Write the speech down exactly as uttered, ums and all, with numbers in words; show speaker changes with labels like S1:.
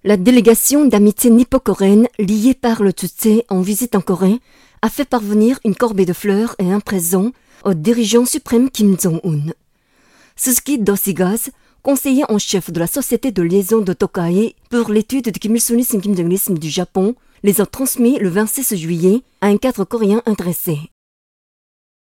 S1: La délégation d'amitié nippo-coréenne liée par le Tzu en visite en Corée a fait parvenir une corbeille de fleurs et un présent au dirigeant suprême Kim Jong-un. Suzuki Dosigas, conseiller en chef de la société de liaison de Tokai pour l'étude de Kim Il-sung Kim Jong-il du Japon, les a transmis le vingt-six juillet à un cadre coréen intéressé.